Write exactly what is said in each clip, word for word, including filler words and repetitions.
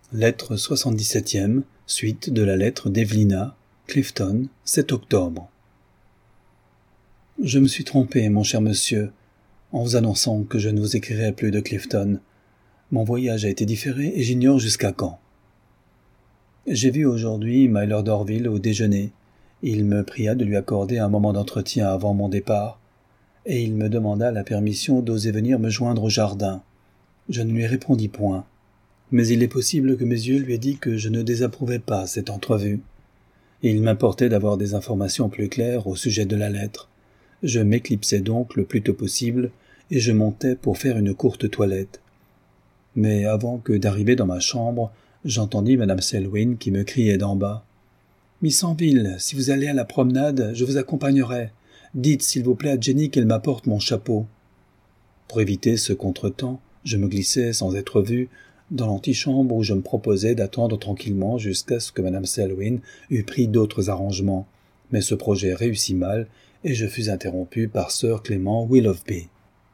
Lettre soixante-dix-septième, suite de la lettre d'Evelina, Clifton, sept octobre. Je me suis trompé, mon cher monsieur, en vous annonçant que je ne vous écrirai plus de Clifton. Mon voyage a été différé et j'ignore jusqu'à quand. J'ai vu aujourd'hui Mylord d'Orville au déjeuner. Il me pria de lui accorder un moment d'entretien avant mon départ, et il me demanda la permission d'oser venir me joindre au jardin. Je ne lui répondis point. Mais il est possible que mes yeux lui aient dit que je ne désapprouvais pas cette entrevue. Il m'importait d'avoir des informations plus claires au sujet de la lettre. Je m'éclipsai donc le plus tôt possible, et je montai pour faire une courte toilette. Mais avant que d'arriver dans ma chambre, j'entendis madame Selwyn qui me criait d'en bas. « Miss Anville, si vous allez à la promenade, je vous accompagnerai. Dites, s'il vous plaît, à Jenny qu'elle m'apporte mon chapeau. » Pour éviter ce contretemps, je me glissai sans être vu dans l'antichambre où je me proposais d'attendre tranquillement jusqu'à ce que madame Selwyn eût pris d'autres arrangements. Mais ce projet réussit mal, et je fus interrompu par sir Clément Willoughby.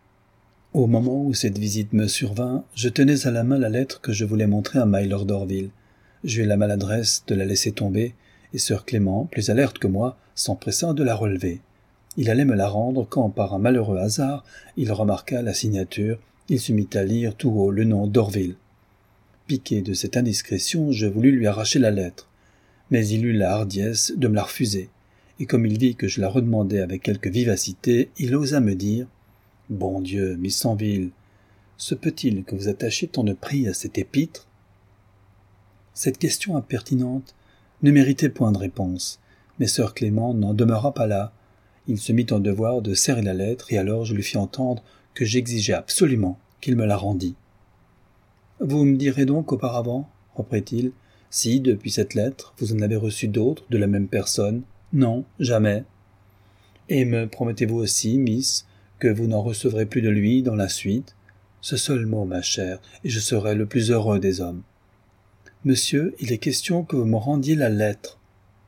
Au moment où cette visite me survint, je tenais à la main la lettre que je voulais montrer à Mylord d'Orville. J'eus la maladresse de la laisser tomber, et sir Clément, plus alerte que moi, s'empressa de la relever. Il allait me la rendre quand, par un malheureux hasard, il remarqua la signature. Il se mit à lire tout haut le nom d'Orville. Piqué de cette indiscrétion, je voulus lui arracher la lettre, mais il eut la hardiesse de me la refuser, et comme il vit que je la redemandais avec quelque vivacité, il osa me dire « Bon Dieu, Miss Anville, se peut-il que vous attachiez tant de prix à cette épître ?» Cette question impertinente ne méritait point de réponse, mais sir Clément n'en demeura pas là. Il se mit en devoir de serrer la lettre, et alors je lui fis entendre que j'exigeais absolument qu'il me la rendît. « Vous me direz donc auparavant, reprit-il, si, depuis cette lettre, vous en avez reçu d'autres de la même personne ? Non, jamais. Et me promettez-vous aussi, Miss, que vous n'en recevrez plus de lui dans la suite ? Ce seul mot, ma chère, et je serai le plus heureux des hommes. Monsieur, il est question que vous me rendiez la lettre. Quoi ?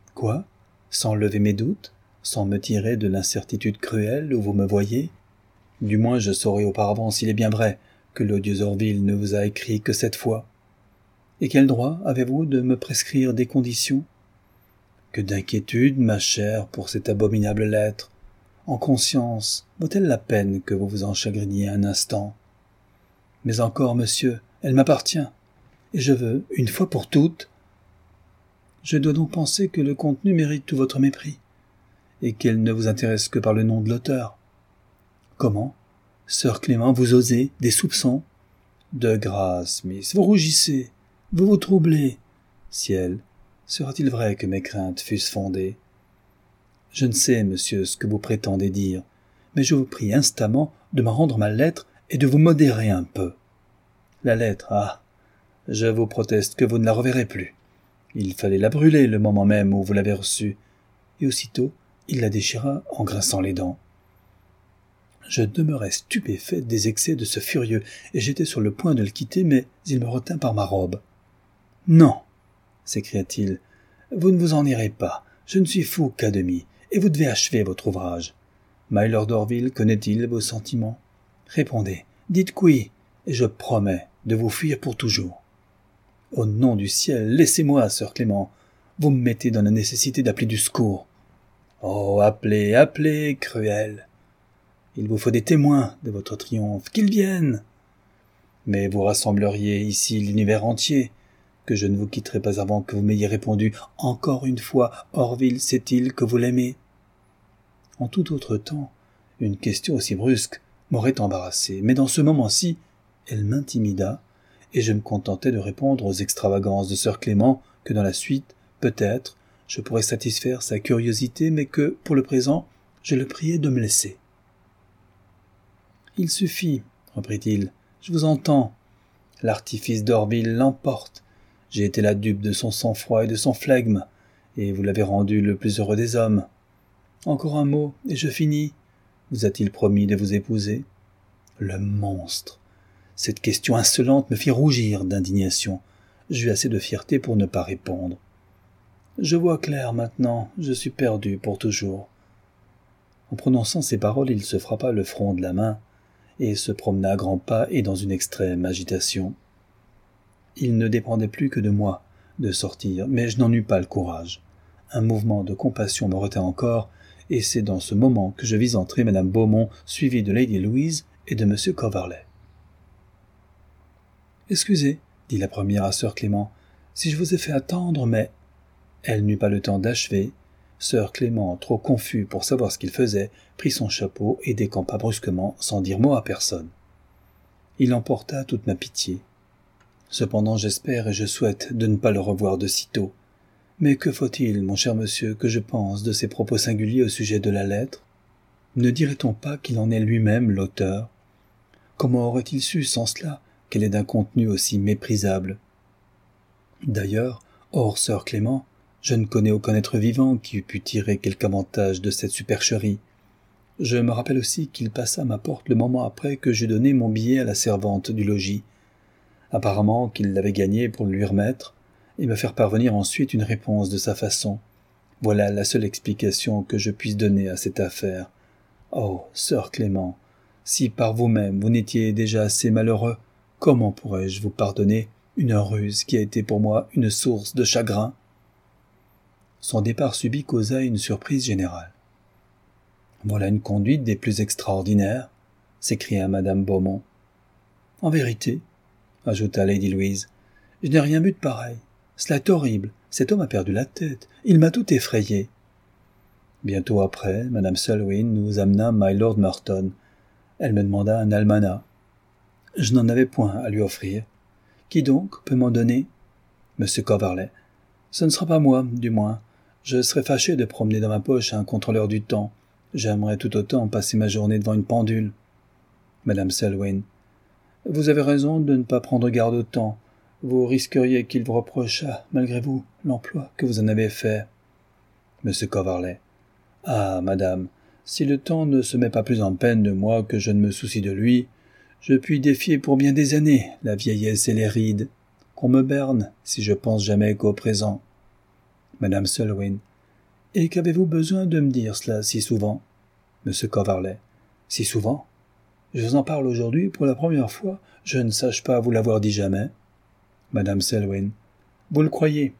Sans lever mes doutes ? Sans me tirer de l'incertitude cruelle où vous me voyez ? Du moins je saurai auparavant s'il est bien vrai que l'odieux Orville ne vous a écrit que cette fois. Et quel droit avez-vous de me prescrire des conditions ? Que d'inquiétude, ma chère, pour cette abominable lettre. En conscience, vaut-elle la peine que vous vous en chagriniez un instant ? Mais encore, monsieur, elle m'appartient, et je veux, une fois pour toutes... Je dois donc penser que le contenu mérite tout votre mépris, et qu'elle ne vous intéresse que par le nom de l'auteur. Comment ? Sir Clément, vous osez des soupçons ? De grâce, Miss, vous rougissez, vous vous troublez. Ciel, sera-t-il vrai que mes craintes fussent fondées ? Je ne sais, monsieur, ce que vous prétendez dire, mais je vous prie instamment de me rendre ma lettre et de vous modérer un peu. La lettre, ah, je vous proteste que vous ne la reverrez plus. Il fallait la brûler le moment même où vous l'avez reçue. Et aussitôt, il la déchira en grinçant les dents. Je demeurais stupéfait des excès de ce furieux, et j'étais sur le point de le quitter, mais il me retint par ma robe. « Non !» s'écria-t-il. « Vous ne vous en irez pas. Je ne suis fou qu'à demi, et vous devez achever votre ouvrage. Mylord d'Orville connaît-il vos sentiments ? Répondez, dites oui, et je promets de vous fuir pour toujours. Au nom du ciel, laissez-moi, sir Clément. Vous me mettez dans la nécessité d'appeler du secours. Oh, appelez, appelez, cruel. Il vous faut des témoins de votre triomphe, qu'ils viennent. Mais vous rassembleriez ici l'univers entier, que je ne vous quitterai pas avant que vous m'ayez répondu « Encore une fois, Orville sait-il que vous l'aimez ?» En tout autre temps, une question aussi brusque m'aurait embarrassé, mais dans ce moment-ci, elle m'intimida, et je me contentais de répondre aux extravagances de sir Clément que dans la suite, peut-être, je pourrais satisfaire sa curiosité, mais que, pour le présent, je le priais de me laisser. « Il suffit, reprit-il, je vous entends. L'artifice d'Orville l'emporte. J'ai été la dupe de son sang-froid et de son flegme, et vous l'avez rendu le plus heureux des hommes. Encore un mot, et je finis. Vous a-t-il promis de vous épouser ? Le monstre ! Cette question insolente me fit rougir d'indignation. J'eus assez de fierté pour ne pas répondre. Je vois clair maintenant, je suis perdu pour toujours. En prononçant ces paroles, il se frappa le front de la main, et se promena à grands pas et dans une extrême agitation. Il ne dépendait plus que de moi de sortir, mais je n'en eus pas le courage. Un mouvement de compassion me retint encore, et c'est dans ce moment que je vis entrer madame Beaumont, suivie de lady Louise et de monsieur Coverley. « Excusez, dit la première à sœur Clément, si je vous ai fait attendre, mais... » Elle n'eut pas le temps d'achever. Sœur Clément, trop confus pour savoir ce qu'il faisait, prit son chapeau et décampa brusquement, sans dire mot à personne. Il emporta toute ma pitié. Cependant, j'espère et je souhaite de ne pas le revoir de sitôt. Mais que faut-il, mon cher monsieur, que je pense de ses propos singuliers au sujet de la lettre? Ne dirait-on pas qu'il en est lui-même l'auteur? Comment aurait-il su, sans cela, qu'elle est d'un contenu aussi méprisable? D'ailleurs, hors sœur Clément, je ne connais aucun être vivant qui eût pu tirer quelque avantage de cette supercherie. Je me rappelle aussi qu'il passa à ma porte le moment après que j'eus donné mon billet à la servante du logis. Apparemment qu'il l'avait gagné pour le lui remettre, et me faire parvenir ensuite une réponse de sa façon. Voilà la seule explication que je puisse donner à cette affaire. Oh, sœur Clément, si par vous-même vous n'étiez déjà assez malheureux, comment pourrais-je vous pardonner une ruse qui a été pour moi une source de chagrin? Son départ subit causa une surprise générale. Voilà une conduite des plus extraordinaires, s'écria madame Beaumont. En vérité, ajouta lady Louise, je n'ai rien vu de pareil. Cela est horrible. Cet homme a perdu la tête. Il m'a tout effrayé. Bientôt après, madame Selwyn nous amena my lord Merton. Elle me demanda un almanach. Je n'en avais point à lui offrir. Qui donc peut m'en donner? Monsieur Coverley. Ce ne sera pas moi, du moins. Je serais fâché de promener dans ma poche un contrôleur du temps. J'aimerais tout autant passer ma journée devant une pendule. Madame Selwyn. Vous avez raison de ne pas prendre garde au temps. Vous risqueriez qu'il vous reprochât, malgré vous, l'emploi que vous en avez fait. Monsieur Coverley. Ah, madame, si le temps ne se met pas plus en peine de moi que je ne me soucie de lui, je puis défier pour bien des années la vieillesse et les rides. Qu'on me berne, si je pense jamais qu'au présent. Madame Selwyn. Et qu'avez-vous besoin de me dire cela si souvent? Monsieur Coverley. Si souvent? Je vous en parle aujourd'hui pour la première fois. Je ne sache pas vous l'avoir dit jamais. Madame Selwyn. Vous le croyez?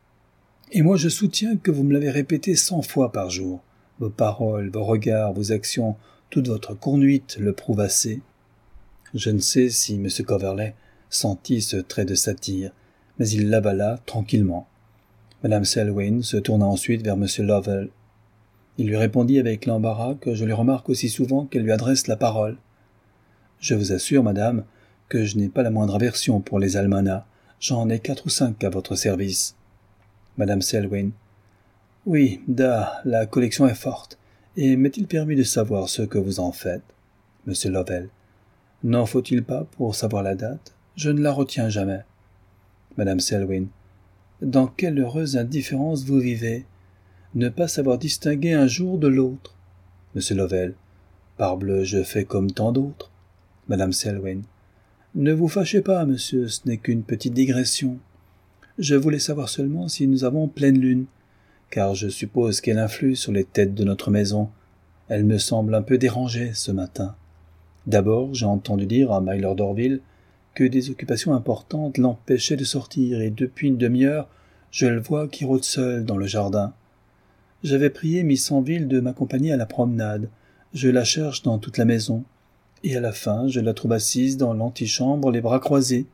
Et moi je soutiens que vous me l'avez répété cent fois par jour. Vos paroles, vos regards, vos actions, toute votre conduite le prouvent assez. Je ne sais si M. Coverley sentit ce trait de satire, mais il l'avala tranquillement. Madame Selwyn se tourna ensuite vers M. Lovell. Il lui répondit avec l'embarras que je lui remarque aussi souvent qu'elle lui adresse la parole. Je vous assure, madame, que je n'ai pas la moindre aversion pour les almanachs. J'en ai quatre ou cinq à votre service. Madame Selwyn. Oui, da, la collection est forte. Et m'est-il permis de savoir ce que vous en faites? Monsieur Lovell. N'en faut-il pas pour savoir la date? Je ne la retiens jamais. Madame Selwyn. Dans quelle heureuse indifférence vous vivez? Ne pas savoir distinguer un jour de l'autre. Monsieur Lovell. Parbleu, je fais comme tant d'autres. Madame Selwyn. Ne vous fâchez pas, monsieur, ce n'est qu'une petite digression. Je voulais savoir seulement si nous avons pleine lune, car je suppose qu'elle influe sur les têtes de notre maison. Elle me semble un peu dérangée ce matin. D'abord, j'ai entendu dire à my lord Orville que des occupations importantes l'empêchaient de sortir, et depuis une demi-heure, je le vois qui rôde seul dans le jardin. J'avais prié miss Anville de m'accompagner à la promenade. Je la cherche dans toute la maison. Et à la fin, je la trouve assise dans l'antichambre, les bras croisés.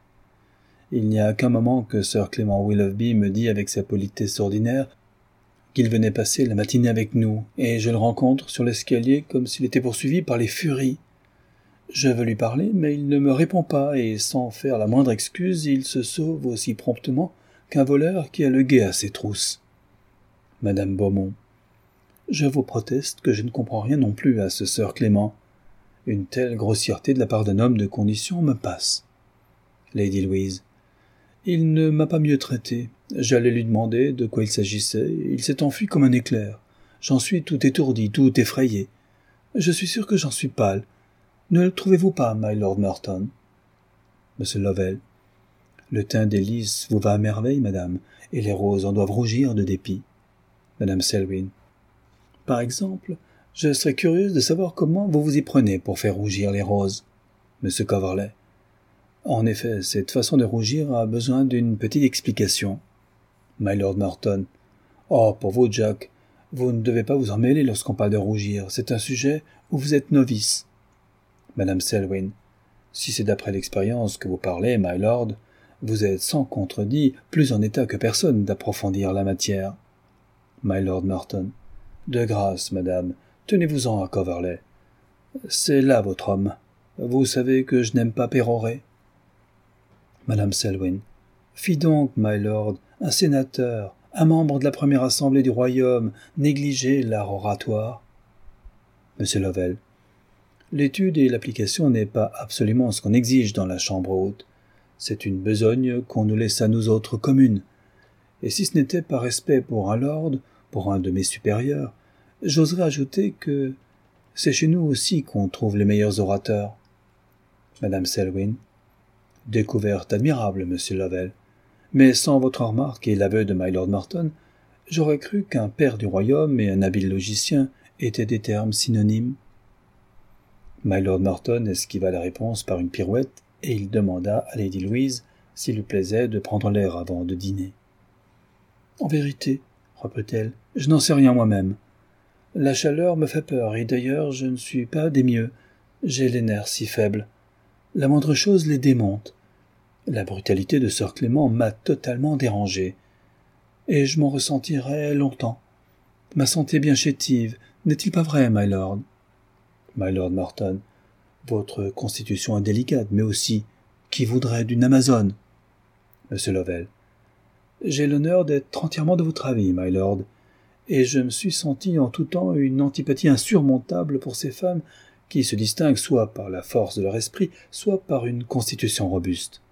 Il n'y a qu'un moment que sir Clément Willoughby me dit avec sa politesse ordinaire qu'il venait passer la matinée avec nous, et je le rencontre sur l'escalier comme s'il était poursuivi par les furies. Je veux lui parler, mais il ne me répond pas, et sans faire la moindre excuse, il se sauve aussi promptement qu'un voleur qui a le guet à ses trousses. Madame Beaumont. Je vous proteste que je ne comprends rien non plus à ce sir Clément. Une telle grossièreté de la part d'un homme de condition me passe. Lady Louise. Il ne m'a pas mieux traité. J'allais lui demander de quoi il s'agissait. Il s'est enfui comme un éclair. J'en suis tout étourdi, tout effrayé. Je suis sûr que j'en suis pâle. Ne le trouvez-vous pas, my lord Merton? Monsieur Lovell. Le teint des lys vous va à merveille, madame, et les roses en doivent rougir de dépit. Madame Selwyn. Par exemple, je serais curieuse de savoir comment vous vous y prenez pour faire rougir les roses. Monsieur Coverley. En effet, cette façon de rougir a besoin d'une petite explication. Mylord Norton. Oh, pour vous, Jack, vous ne devez pas vous en mêler lorsqu'on parle de rougir. C'est un sujet où vous êtes novice. Madame Selwyn. Si c'est d'après l'expérience que vous parlez, Mylord, vous êtes sans contredit plus en état que personne d'approfondir la matière. Mylord Norton. De grâce, madame, tenez-vous-en à Coverley. C'est là votre homme. Vous savez que je n'aime pas pérorer. Madame Selwyn. Fi donc, Mylord, un sénateur, un membre de la première assemblée du royaume, négliger l'art oratoire. Monsieur Lovell. L'étude et l'application n'est pas absolument ce qu'on exige dans la chambre haute. C'est une besogne qu'on nous laisse à nous autres communes. Et si ce n'était pas respect pour un lord, pour un de mes supérieurs, j'oserais ajouter que c'est chez nous aussi qu'on trouve les meilleurs orateurs. Madame Selwyn. Découverte admirable, monsieur Lovell. Mais sans votre remarque et l'aveu de Mylord Norton, j'aurais cru qu'un père du royaume et un habile logicien étaient des termes synonymes. Mylord Norton esquiva la réponse par une pirouette, et il demanda à Lady Louise s'il lui plaisait de prendre l'air avant de dîner. « En vérité, reprit-elle, je n'en sais rien moi-même. La chaleur me fait peur, et d'ailleurs je ne suis pas des mieux. J'ai les nerfs si faibles. La moindre chose les démonte. La brutalité de Sir Clément m'a totalement dérangé. Et je m'en ressentirai longtemps. Ma santé bien chétive, n'est-il pas vrai, my lord? Mylord Norton. Votre constitution est délicate, mais aussi, qui voudrait d'une Amazone? Monsieur Lovell. J'ai l'honneur d'être entièrement de votre avis, my lord, et je me suis senti en tout temps une antipathie insurmontable pour ces femmes qui se distinguent soit par la force de leur esprit, soit par une constitution robuste.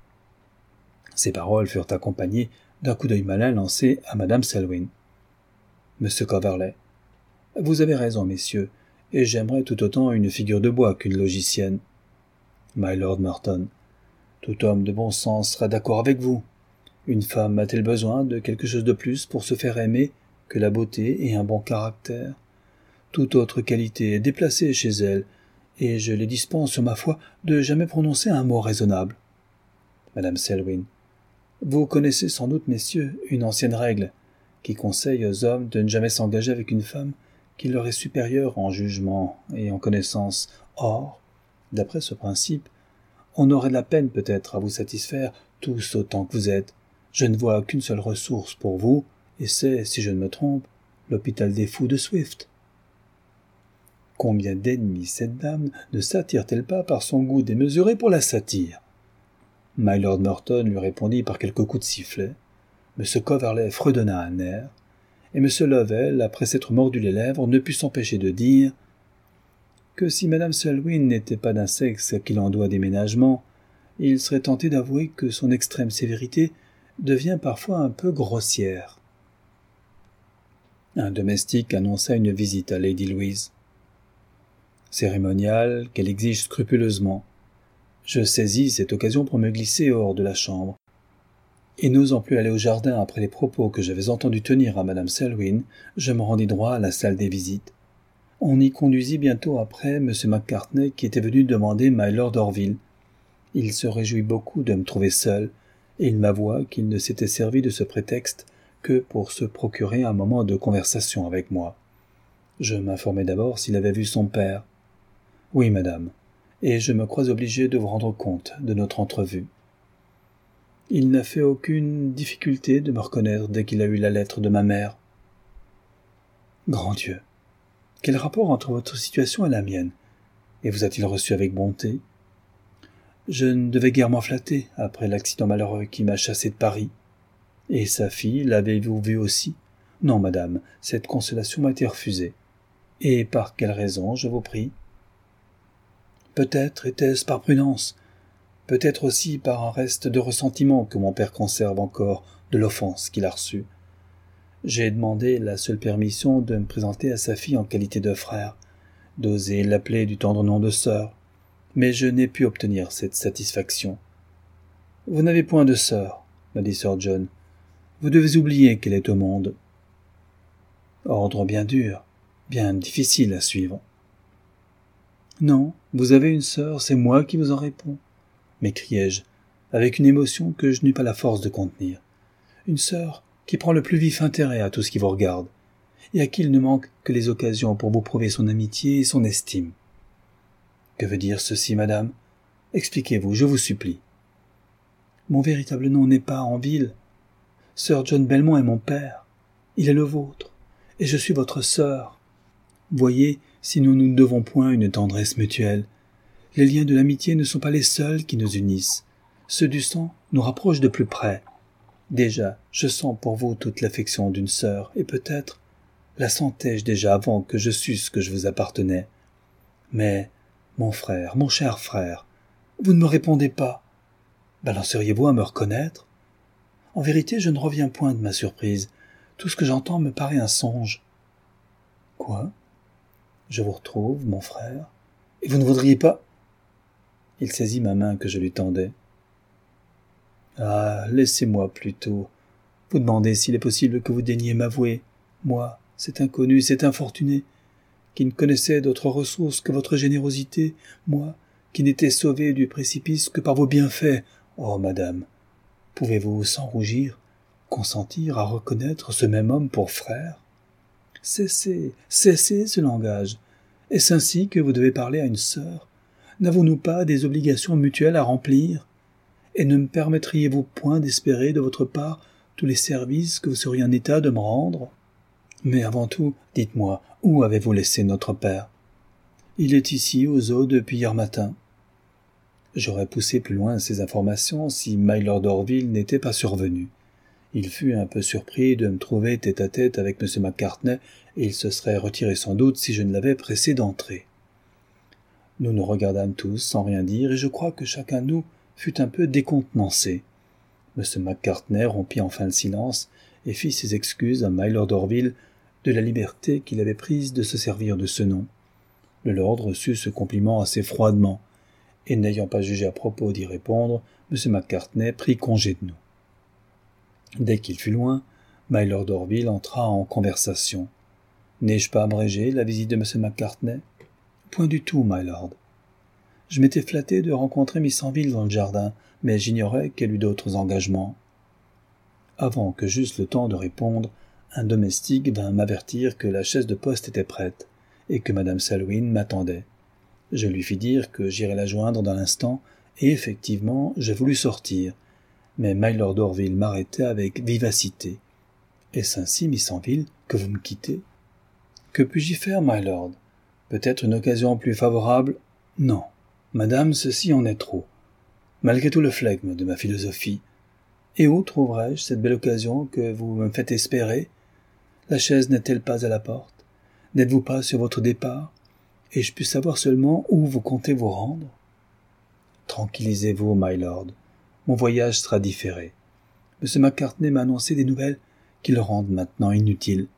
Ces paroles furent accompagnées d'un coup d'œil malin lancé à madame Selwyn. Monsieur Coverley. Vous avez raison, messieurs, et j'aimerais tout autant une figure de bois qu'une logicienne. Mylord Norton. Tout homme de bon sens sera d'accord avec vous. Une femme a-t-elle besoin de quelque chose de plus pour se faire aimer que la beauté et un bon caractère? Toute autre qualité est déplacée chez elle, et je les dispense sur ma foi de jamais prononcer un mot raisonnable. Madame Selwyn. Vous connaissez sans doute, messieurs, une ancienne règle qui conseille aux hommes de ne jamais s'engager avec une femme qui leur est supérieure en jugement et en connaissance. Or, d'après ce principe, on aurait de la peine peut-être à vous satisfaire tous autant que vous êtes. Je ne vois qu'une seule ressource pour vous, et c'est, si je ne me trompe, l'hôpital des fous de Swift. Combien d'ennemis cette dame ne s'attire-t-elle pas par son goût démesuré pour la satire? Mylord Norton lui répondit par quelques coups de sifflet. M. Coverley fredonna un air, et M. Lovell, après s'être mordu les lèvres, ne put s'empêcher de dire que si Madame Selwyn n'était pas d'un sexe qu'il en doit déménagement, il serait tenté d'avouer que son extrême sévérité devient parfois un peu grossière. Un domestique annonça une visite à Lady Louise. Cérémoniale qu'elle exige scrupuleusement. Je saisis cette occasion pour me glisser hors de la chambre. Et n'osant plus aller au jardin après les propos que j'avais entendu tenir à Madame Selwyn, je me rendis droit à la salle des visites. On y conduisit bientôt après M. Macartney qui était venu demander Mylord Orville. Il se réjouit beaucoup de me trouver seul, et il m'avoua qu'il ne s'était servi de ce prétexte que pour se procurer un moment de conversation avec moi. Je m'informai d'abord s'il avait vu son père. « Oui, madame, et je me crois obligé de vous rendre compte de notre entrevue. Il n'a fait aucune difficulté de me reconnaître dès qu'il a eu la lettre de ma mère. Grand Dieu! Quel rapport entre votre situation et la mienne? Et vous a-t-il reçu avec bonté? Je ne devais guère m'en flatter après l'accident malheureux qui m'a chassé de Paris. Et sa fille, l'avez-vous vue aussi? Non, madame, cette consolation m'a été refusée. Et par quelle raison, je vous prie? Peut-être était-ce par prudence, peut-être aussi par un reste de ressentiment que mon père conserve encore de l'offense qu'il a reçue. J'ai demandé la seule permission de me présenter à sa fille en qualité de frère, d'oser l'appeler du tendre nom de sœur, mais je n'ai pu obtenir cette satisfaction. « Vous n'avez point de sœur, m'a dit Sir John. Vous devez oublier qu'elle est au monde. » Ordre bien dur, bien difficile à suivre. « Non, vous avez une sœur, c'est moi qui vous en réponds. m'écriai-je, avec une émotion que je n'eus pas la force de contenir. Une sœur qui prend le plus vif intérêt à tout ce qui vous regarde, et à qui il ne manque que les occasions pour vous prouver son amitié et son estime. Que veut dire ceci, madame? Expliquez-vous, je vous supplie. Mon véritable nom n'est pas en ville. Sir John Belmont est mon père. Il est le vôtre, et je suis votre sœur. Voyez si nous nous devons point une tendresse mutuelle. Les liens de l'amitié ne sont pas les seuls qui nous unissent. Ceux du sang nous rapprochent de plus près. Déjà, je sens pour vous toute l'affection d'une sœur, et peut-être la sentais-je déjà avant que je susse que je vous appartenais. Mais, mon frère, mon cher frère, vous ne me répondez pas. Balanceriez-vous à me reconnaître? En vérité, je ne reviens point de ma surprise. Tout ce que j'entends me paraît un songe. Quoi? Je vous retrouve, mon frère, et vous ne voudriez pas... Il saisit ma main que je lui tendais. Ah, laissez-moi plutôt. Vous demandez s'il est possible que vous daigniez m'avouer, moi, cet inconnu, cet infortuné, qui ne connaissait d'autre ressource que votre générosité, moi, qui n'étais sauvé du précipice que par vos bienfaits. Oh, madame, pouvez-vous, sans rougir, consentir à reconnaître ce même homme pour frère? Cessez, cessez ce langage. Est-ce ainsi que vous devez parler à une sœur? N'avons-nous pas des obligations mutuelles à remplir? Et ne me permettriez-vous point d'espérer de votre part tous les services que vous seriez en état de me rendre? Mais avant tout, dites-moi, où avez-vous laissé notre père? Il est ici, aux eaux, depuis hier matin. J'aurais poussé plus loin ces informations si Mylord Orville n'était pas survenu. Il fut un peu surpris de me trouver tête-à-tête avec M. Macartney, et il se serait retiré sans doute si je ne l'avais pressé d'entrer. Nous nous regardâmes tous sans rien dire, et je crois que chacun de nous fut un peu décontenancé. M. Macartney rompit enfin le silence et fit ses excuses à Mylord Orville de la liberté qu'il avait prise de se servir de ce nom. Le lord reçut ce compliment assez froidement, et n'ayant pas jugé à propos d'y répondre, M. Macartney prit congé de nous. Dès qu'il fut loin, Mylord Orville entra en conversation. « N'ai-je pas abrégé la visite de M. Macartney ?»« Point du tout, Mylord. Je m'étais flatté de rencontrer Miss Anville dans le jardin, mais j'ignorais qu'elle eût d'autres engagements. » Avant que j'eusse le temps de répondre, un domestique vint m'avertir que la chaise de poste était prête, et que Madame Selwyn m'attendait. Je lui fis dire que j'irais la joindre dans l'instant, et effectivement, je voulus sortir. Mais Mylord Orville m'arrêtait avec vivacité. « Est-ce ainsi, Miss Anville, que vous me quittez ?»« Que puis-je y faire, Mylord? Peut-être une occasion plus favorable? Non. Madame, ceci en est trop. Malgré tout le flegme de ma philosophie. Et où trouverai-je cette belle occasion que vous me faites espérer? La chaise n'est-elle pas à la porte? N'êtes-vous pas sur votre départ? Et je puis savoir seulement où vous comptez vous rendre? Tranquillisez-vous, Mylord. Mon voyage sera différé. M. Macartney m'a annoncé des nouvelles qui le rendent maintenant inutile.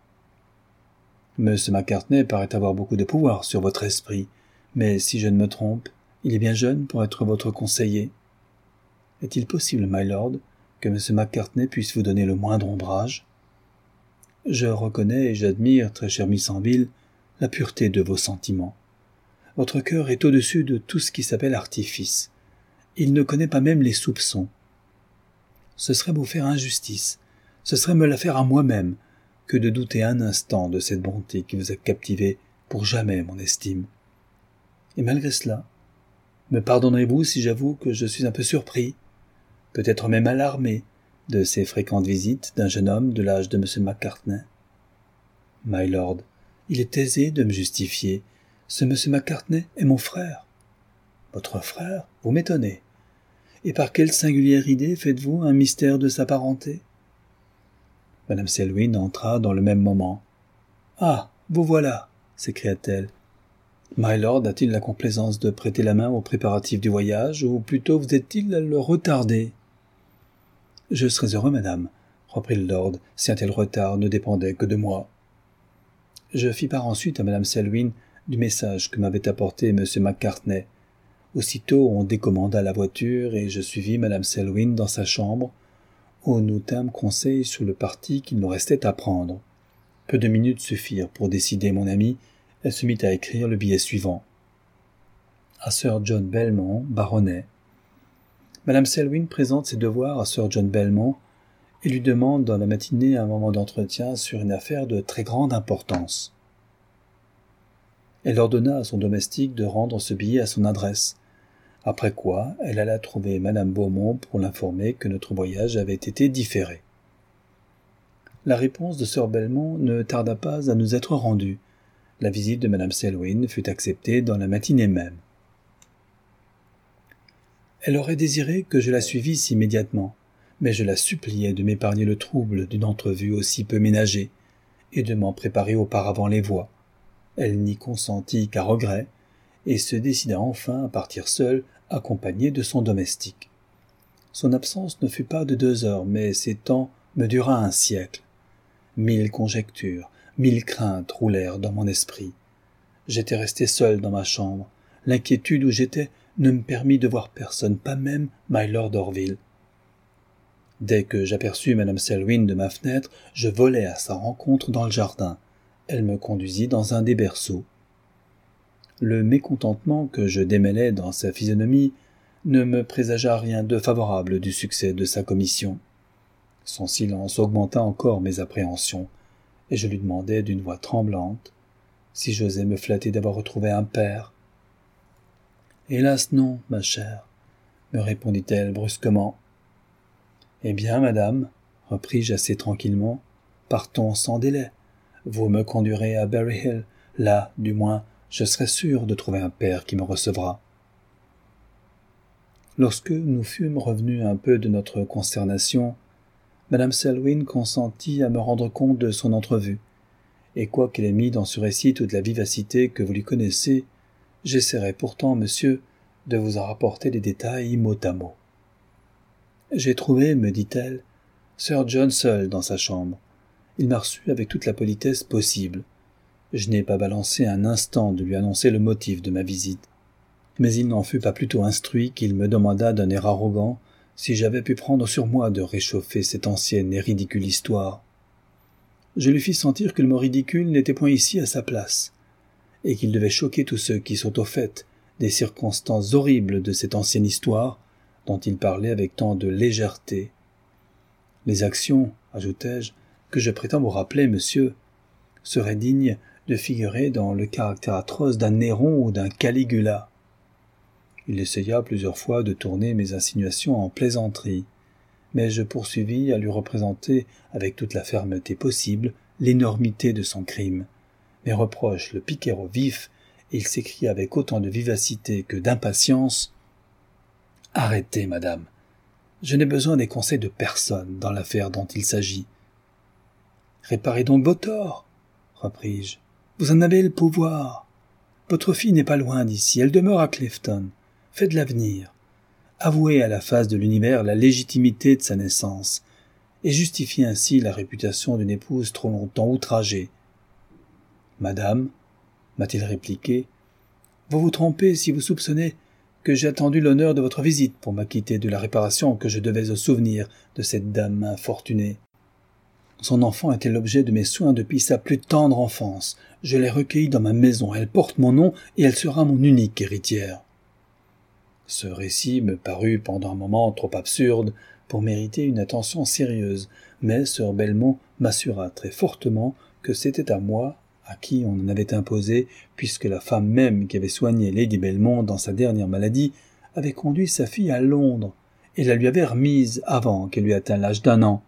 M. Macartney paraît avoir beaucoup de pouvoir sur votre esprit, mais si je ne me trompe, il est bien jeune pour être votre conseiller. Est-il possible, Mylord, que M. Macartney puisse vous donner le moindre ombrage? Je reconnais et j'admire, très cher Miss Anville, la pureté de vos sentiments. Votre cœur est au-dessus de tout ce qui s'appelle artifice. Il ne connaît pas même les soupçons. Ce serait vous faire injustice, ce serait me la faire à moi-même, que de douter un instant de cette bonté qui vous a captivé pour jamais mon estime. Et malgré cela, me pardonnerez-vous si j'avoue que je suis un peu surpris, peut-être même alarmé, de ces fréquentes visites d'un jeune homme de l'âge de M. Macartney? Mylord, il est aisé de me justifier. Ce M. Macartney est mon frère. Votre frère? Vous m'étonnez. Et par quelle singulière idée faites-vous un mystère de sa parenté? Madame Selwyn entra dans le même moment. « Ah, vous voilà !» s'écria-t-elle. « Mylord a-t-il la complaisance de prêter la main aux préparatifs du voyage, ou plutôt vous êtes-il à le retarder ?»« Je serais heureux, madame, » reprit le lord, « si un tel retard ne dépendait que de moi. » Je fis part ensuite à Madame Selwyn du message que m'avait apporté M. Macartney. Aussitôt on décommanda la voiture et je suivis Madame Selwyn dans sa chambre, où nous tîmes conseil sur le parti qu'il nous restait à prendre. Peu de minutes suffirent pour décider mon amie. Elle se mit à écrire le billet suivant. À Sir John Belmont, baronnet. Madame Selwyn présente ses devoirs à Sir John Belmont et lui demande dans la matinée un moment d'entretien sur une affaire de très grande importance. Elle ordonna à son domestique de rendre ce billet à son adresse, après quoi elle alla trouver Madame Beaumont pour l'informer que notre voyage avait été différé. La réponse de Sir Belmont ne tarda pas à nous être rendue. La visite de Madame Selwyn fut acceptée dans la matinée même. Elle aurait désiré que je la suivisse immédiatement, mais je la suppliai de m'épargner le trouble d'une entrevue aussi peu ménagée, et de m'en préparer auparavant les voies. Elle n'y consentit qu'à regret, et se décida enfin à partir seule, accompagnée de son domestique. Son absence ne fut pas de deux heures, mais ces temps me dura un siècle. Mille conjectures, mille craintes roulèrent dans mon esprit. J'étais resté seul dans ma chambre. L'inquiétude où j'étais ne me permit de voir personne, pas même Mylord Orville. Dès que j'aperçus Madame Selwyn de ma fenêtre, je volai à sa rencontre dans le jardin. Elle me conduisit dans un des berceaux. Le mécontentement que je démêlais dans sa physionomie ne me présagea rien de favorable du succès de sa commission. Son silence augmenta encore mes appréhensions, et je lui demandai d'une voix tremblante si j'osais me flatter d'avoir retrouvé un père. « Hélas non, ma chère, » me répondit-elle brusquement. « Eh bien, madame, » repris-je assez tranquillement, « partons sans délai. Vous me conduirez à Berry Hill. Là, du moins, je serai sûr de trouver un père qui me recevra. » Lorsque nous fûmes revenus un peu de notre consternation, Madame Selwyn consentit à me rendre compte de son entrevue, et quoiqu'elle ait mis dans ce récit toute la vivacité que vous lui connaissez, j'essaierai pourtant, monsieur, de vous en rapporter les détails mot à mot. J'ai trouvé, me dit-elle, Sir John seul dans sa chambre. Il m'a reçu avec toute la politesse possible. Je n'ai pas balancé un instant de lui annoncer le motif de ma visite. Mais il n'en fut pas plutôt instruit qu'il me demanda d'un air arrogant si j'avais pu prendre sur moi de réchauffer cette ancienne et ridicule histoire. Je lui fis sentir que le mot ridicule n'était point ici à sa place, et qu'il devait choquer tous ceux qui sont au fait des circonstances horribles de cette ancienne histoire dont il parlait avec tant de légèreté. Les actions, ajoutai-je, que je prétends vous rappeler, monsieur, seraient dignes de figurer dans le caractère atroce d'un Néron ou d'un Caligula. Il essaya plusieurs fois de tourner mes insinuations en plaisanterie, mais je poursuivis à lui représenter avec toute la fermeté possible l'énormité de son crime. Mes reproches le piquèrent au vif, et il s'écria avec autant de vivacité que d'impatience « Arrêtez, madame, je n'ai besoin des conseils de personne dans l'affaire dont il s'agit. »« Réparez donc vos torts, » repris-je. « Vous en avez le pouvoir. Votre fille n'est pas loin d'ici, elle demeure à Clifton. Faites de l'avenir. Avouez à la face de l'univers la légitimité de sa naissance, et justifiez ainsi la réputation d'une épouse trop longtemps outragée. »« Madame, » m'a-t-il répliqué, « vous vous trompez si vous soupçonnez que j'ai attendu l'honneur de votre visite pour m'acquitter de la réparation que je devais au souvenir de cette dame infortunée. Son enfant était l'objet de mes soins depuis sa plus tendre enfance. Je l'ai recueillie dans ma maison, elle porte mon nom et elle sera mon unique héritière. » Ce récit me parut pendant un moment trop absurde pour mériter une attention sérieuse, mais Sir Belmont m'assura très fortement que c'était à moi à qui on en avait imposé, puisque la femme même qui avait soigné Lady Belmont dans sa dernière maladie avait conduit sa fille à Londres et la lui avait remise avant qu'elle eût atteint l'âge d'un an.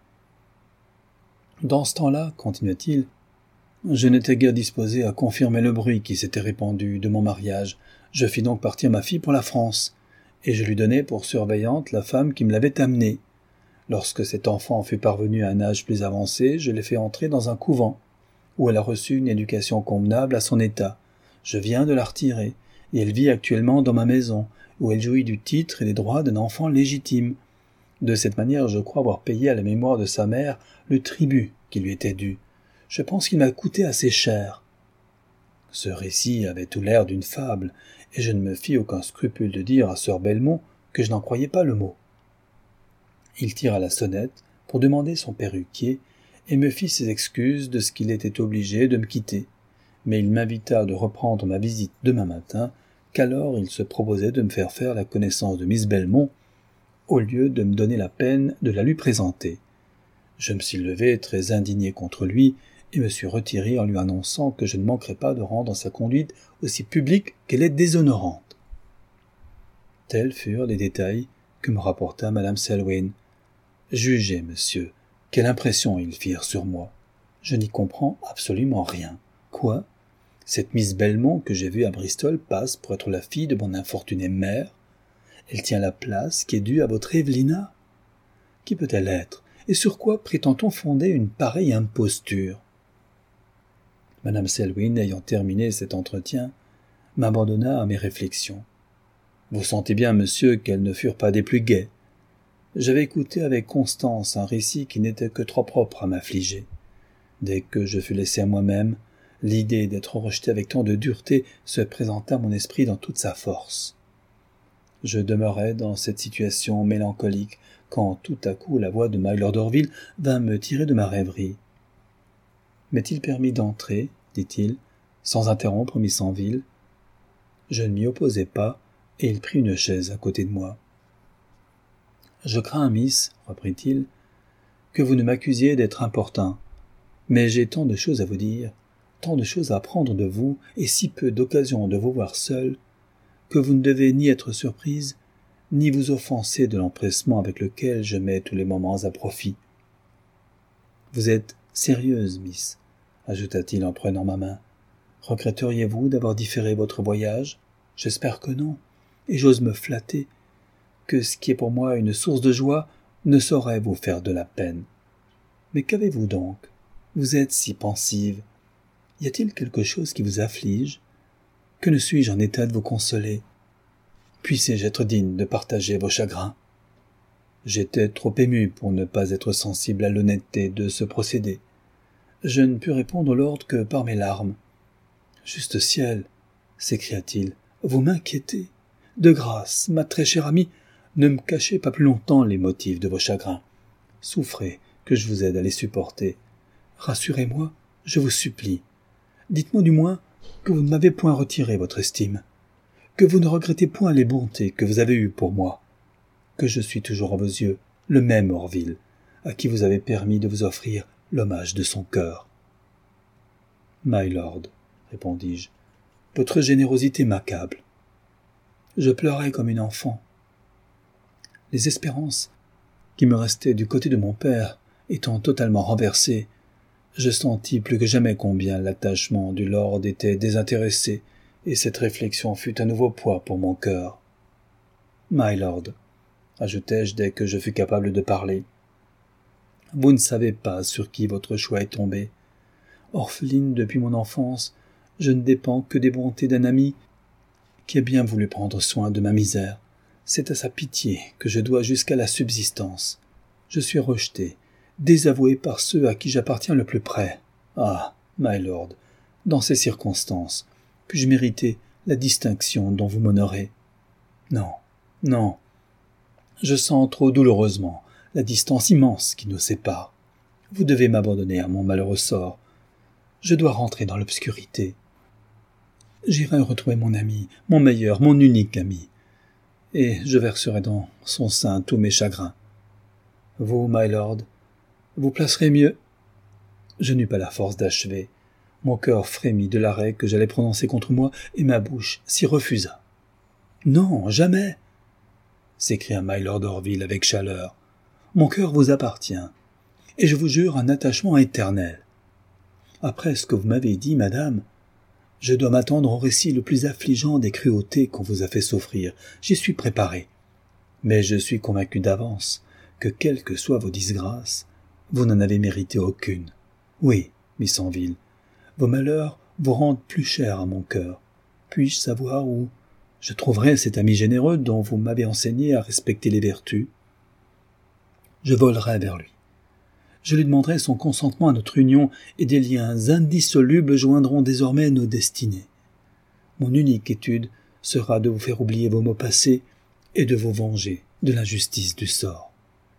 Dans ce temps-là, continua-t-il, je n'étais guère disposé à confirmer le bruit qui s'était répandu de mon mariage. Je fis donc partir ma fille pour la France, et je lui donnai pour surveillante la femme qui me l'avait amenée. Lorsque cet enfant fut parvenu à un âge plus avancé, je l'ai fait entrer dans un couvent, où elle a reçu une éducation convenable à son état. Je viens de la retirer, et elle vit actuellement dans ma maison, où elle jouit du titre et des droits d'un enfant légitime. De cette manière, je crois avoir payé à la mémoire de sa mère le tribut qui lui était dû. Je pense qu'il m'a coûté assez cher. » Ce récit avait tout l'air d'une fable, et je ne me fis aucun scrupule de dire à Sir Belmont que je n'en croyais pas le mot. Il tira la sonnette pour demander son perruquier, et me fit ses excuses de ce qu'il était obligé de me quitter, mais il m'invita de reprendre ma visite demain matin, qu'alors il se proposait de me faire faire la connaissance de Miss Belmont, au lieu de me donner la peine de la lui présenter. Je me suis levé très indigné contre lui et me suis retiré en lui annonçant que je ne manquerais pas de rendre sa conduite aussi publique qu'elle est déshonorante. Tels furent les détails que me rapporta madame Selwyn. Jugez, monsieur, quelle impression ils firent sur moi. Je n'y comprends absolument rien. Quoi? Cette Miss Belmont que j'ai vue à Bristol passe pour être la fille de mon infortunée mère? Elle tient la place qui est due à votre Evelina? Qui peut-elle être? Et sur quoi prétend-on fonder une pareille imposture? Madame Selwyn, ayant terminé cet entretien, m'abandonna à mes réflexions. Vous sentez bien, monsieur, qu'elles ne furent pas des plus gaies. J'avais écouté avec constance un récit qui n'était que trop propre à m'affliger. Dès que je fus laissé à moi-même, l'idée d'être rejeté avec tant de dureté se présenta à mon esprit dans toute sa force. Je demeurais dans cette situation mélancolique quand tout à coup la voix de Mylord Orville vint me tirer de ma rêverie. « M'est-il permis d'entrer » dit-il, sans interrompre Miss Anville. Je ne m'y opposai pas, et il prit une chaise à côté de moi. « Je crains, miss, reprit-il, que vous ne m'accusiez d'être importun, mais j'ai tant de choses à vous dire, tant de choses à apprendre de vous, et si peu d'occasions de vous voir seul, que vous ne devez ni être surprise, ni vous offenser de l'empressement avec lequel je mets tous les moments à profit. Vous êtes sérieuse, miss, ajouta-t-il en prenant ma main. Regretteriez-vous d'avoir différé votre voyage? J'espère que non, et j'ose me flatter que ce qui est pour moi une source de joie ne saurait vous faire de la peine. Mais qu'avez-vous donc? Vous êtes si pensive. Y a-t-il quelque chose qui vous afflige? Que ne suis-je en état de vous consoler? Puissé-je être digne de partager vos chagrins? J'étais trop ému pour ne pas être sensible à l'honnêteté de ce procédé. Je ne pus répondre au lord que par mes larmes. « Juste ciel !» s'écria-t-il. « Vous m'inquiétez. De grâce, ma très chère amie, ne me cachez pas plus longtemps les motifs de vos chagrins. Souffrez, que je vous aide à les supporter. Rassurez-moi, je vous supplie. Dites-moi du moins que vous ne m'avez point retiré votre estime, que vous ne regrettez point les bontés que vous avez eues pour moi, que je suis toujours à vos yeux le même Orville, à qui vous avez permis de vous offrir l'hommage de son cœur. »« My lord, » répondis-je, « votre générosité m'accable. » Je pleurais comme une enfant. Les espérances qui me restaient du côté de mon père étant totalement renversées, je sentis plus que jamais combien l'attachement du lord était désintéressé, et cette réflexion fut un nouveau poids pour mon cœur. « My lord, » ajoutai-je dès que je fus capable de parler, « vous ne savez pas sur qui votre choix est tombé. Orpheline depuis mon enfance, je ne dépends que des bontés d'un ami qui a bien voulu prendre soin de ma misère. C'est à sa pitié que je dois jusqu'à la subsistance. Je suis rejeté, désavoué par ceux à qui j'appartiens le plus près. Ah, my lord, dans ces circonstances, puis-je mériter la distinction dont vous m'honorez? Non, non. Je sens trop douloureusement la distance immense qui nous sépare. Vous devez m'abandonner à mon malheureux sort. Je dois rentrer dans l'obscurité. J'irai retrouver mon ami, mon meilleur, mon unique ami, et je verserai dans son sein tous mes chagrins. Vous, my lord, vous placerez mieux. Je n'eus pas la force d'achever. Mon cœur frémit de l'arrêt que j'allais prononcer contre moi, et ma bouche s'y refusa. « Non, jamais !» s'écria Mylord Orville avec chaleur. « Mon cœur vous appartient, et je vous jure un attachement éternel. Après ce que vous m'avez dit, madame, je dois m'attendre au récit le plus affligeant des cruautés qu'on vous a fait souffrir. J'y suis préparé. Mais je suis convaincu d'avance que, quelles que soient vos disgrâces, vous n'en avez mérité aucune. Oui, Miss Anville, vos malheurs vous rendent plus cher à mon cœur. Puis-je savoir où je trouverai cet ami généreux dont vous m'avez enseigné à respecter les vertus? Je volerai vers lui. Je lui demanderai son consentement à notre union, et des liens indissolubles joindront désormais nos destinées. Mon unique étude sera de vous faire oublier vos maux passés et de vous venger de l'injustice du sort.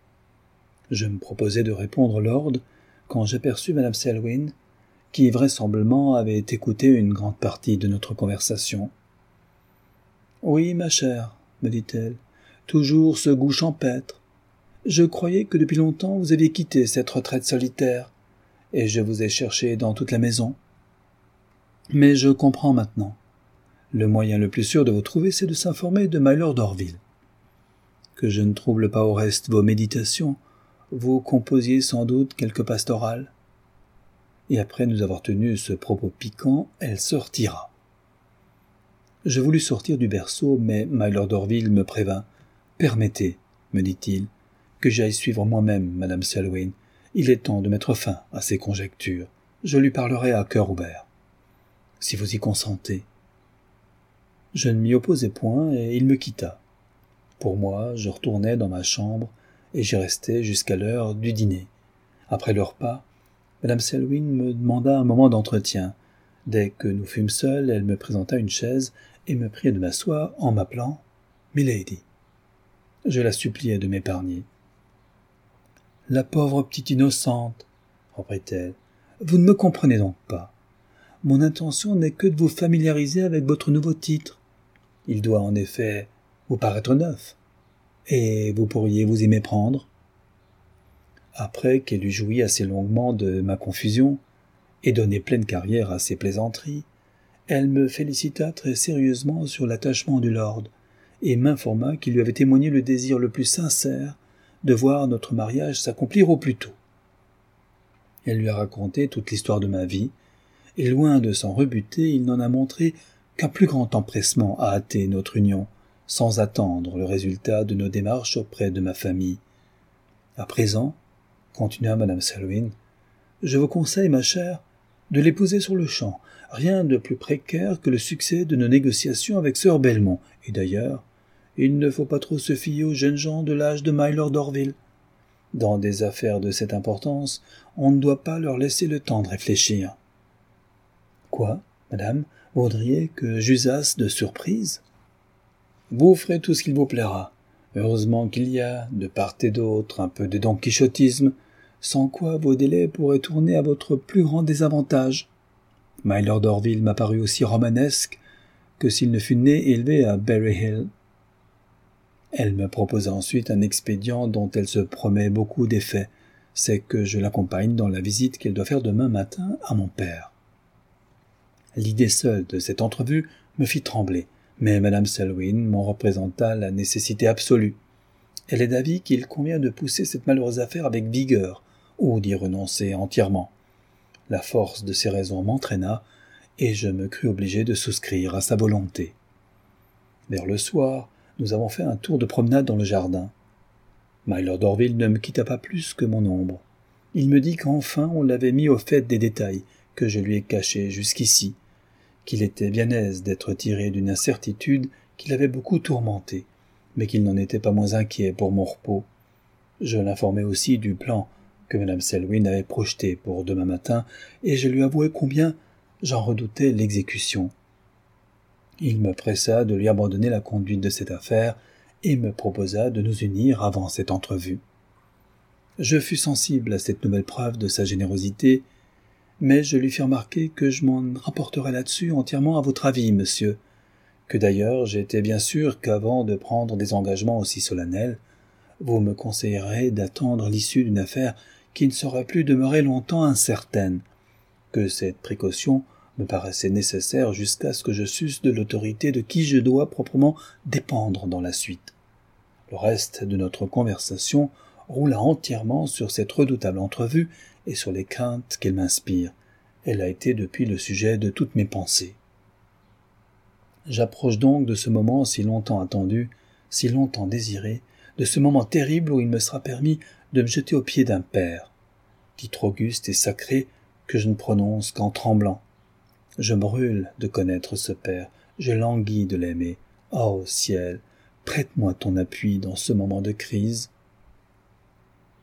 Je me proposais de répondre lord quand j'aperçus madame Selwyn, qui vraisemblablement avait écouté une grande partie de notre conversation. « Oui, ma chère, me dit-elle, toujours ce goût champêtre. Je croyais que depuis longtemps vous aviez quitté cette retraite solitaire, et je vous ai cherché dans toute la maison. Mais je comprends maintenant. Le moyen le plus sûr de vous trouver, c'est de s'informer de Mylord Orville. Que je ne trouble pas au reste vos méditations, vous composiez sans doute quelque pastorale. Et après nous avoir tenu ce propos piquant, elle se retira. Je voulus sortir du berceau, mais Mylord Orville me prévint. « Permettez, me dit-il, que j'aille suivre moi-même Madame Selwyn. Il est temps de mettre fin à ces conjectures. Je lui parlerai à cœur ouvert. Si vous y consentez. » Je ne m'y opposai point, et il me quitta. Pour moi, je retournai dans ma chambre, et j'y restai jusqu'à l'heure du dîner. Après le repas, Madame Selwyn me demanda un moment d'entretien. Dès que nous fûmes seuls, elle me présenta une chaise et me pria de m'asseoir en m'appelant « Milady ». Je la suppliai de m'épargner. « La pauvre petite innocente, » reprit-elle, « vous ne me comprenez donc pas. Mon intention n'est que de vous familiariser avec votre nouveau titre. Il doit en effet vous paraître neuf, et vous pourriez vous y méprendre. » Après qu'elle eut joui assez longuement de ma confusion, et donné pleine carrière à ses plaisanteries, elle me félicita très sérieusement sur l'attachement du lord, et m'informa qu'il lui avait témoigné le désir le plus sincère de voir notre mariage s'accomplir au plus tôt. Elle lui a raconté toute l'histoire de ma vie, et loin de s'en rebuter, il n'en a montré qu'un plus grand empressement à hâter notre union, sans attendre le résultat de nos démarches auprès de ma famille. À présent, continua Madame Selwyn, je vous conseille, ma chère, de l'épouser sur le champ. Rien de plus précaire que le succès de nos négociations avec Sir Belmont. Et d'ailleurs, il ne faut pas trop se fier aux jeunes gens de l'âge de Mylord Orville. Dans des affaires de cette importance, on ne doit pas leur laisser le temps de réfléchir. Quoi, madame, vous voudriez que j'usasse de surprise? Vous ferez tout ce qu'il vous plaira. Heureusement qu'il y a, de part et d'autre, un peu de don quichotisme, sans quoi vos délais pourraient tourner à votre plus grand désavantage. Mylord Orville m'a paru aussi romanesque que s'il ne fût né et élevé à Berry Hill. Elle me proposa ensuite un expédient dont elle se promet beaucoup d'effets, c'est que je l'accompagne dans la visite qu'elle doit faire demain matin à mon père. L'idée seule de cette entrevue me fit trembler, mais Madame Selwyn m'en représenta la nécessité absolue. Elle est d'avis qu'il convient de pousser cette malheureuse affaire avec vigueur, ou d'y renoncer entièrement. La force de ses raisons m'entraîna, et je me crus obligé de souscrire à sa volonté. Vers le soir, nous avons fait un tour de promenade dans le jardin. Mylord Orville ne me quitta pas plus que mon ombre. Il me dit qu'enfin on l'avait mis au fait des détails que je lui ai cachés jusqu'ici, qu'il était bien aise d'être tiré d'une incertitude qui l'avait beaucoup tourmenté, mais qu'il n'en était pas moins inquiet pour mon repos. Je l'informai aussi du plan que Madame Selwyn avait projeté pour demain matin, et je lui avouai combien j'en redoutais l'exécution. Il me pressa de lui abandonner la conduite de cette affaire, et me proposa de nous unir avant cette entrevue. Je fus sensible à cette nouvelle preuve de sa générosité, mais je lui fis remarquer que je m'en rapporterais là-dessus entièrement à votre avis, monsieur, que d'ailleurs j'étais bien sûr qu'avant de prendre des engagements aussi solennels, vous me conseillerez d'attendre l'issue d'une affaire qui ne saurait plus demeurer longtemps incertaine, que cette précaution me paraissait nécessaire jusqu'à ce que je susse de l'autorité de qui je dois proprement dépendre dans la suite. Le reste de notre conversation roula entièrement sur cette redoutable entrevue et sur les craintes qu'elle m'inspire. Elle a été depuis le sujet de toutes mes pensées. J'approche donc de ce moment si longtemps attendu, si longtemps désiré, de ce moment terrible où il me sera permis de me jeter aux pieds d'un père, titre auguste et sacré que je ne prononce qu'en tremblant. Je brûle de connaître ce père, je languis de l'aimer. Oh ciel, prête-moi ton appui dans ce moment de crise.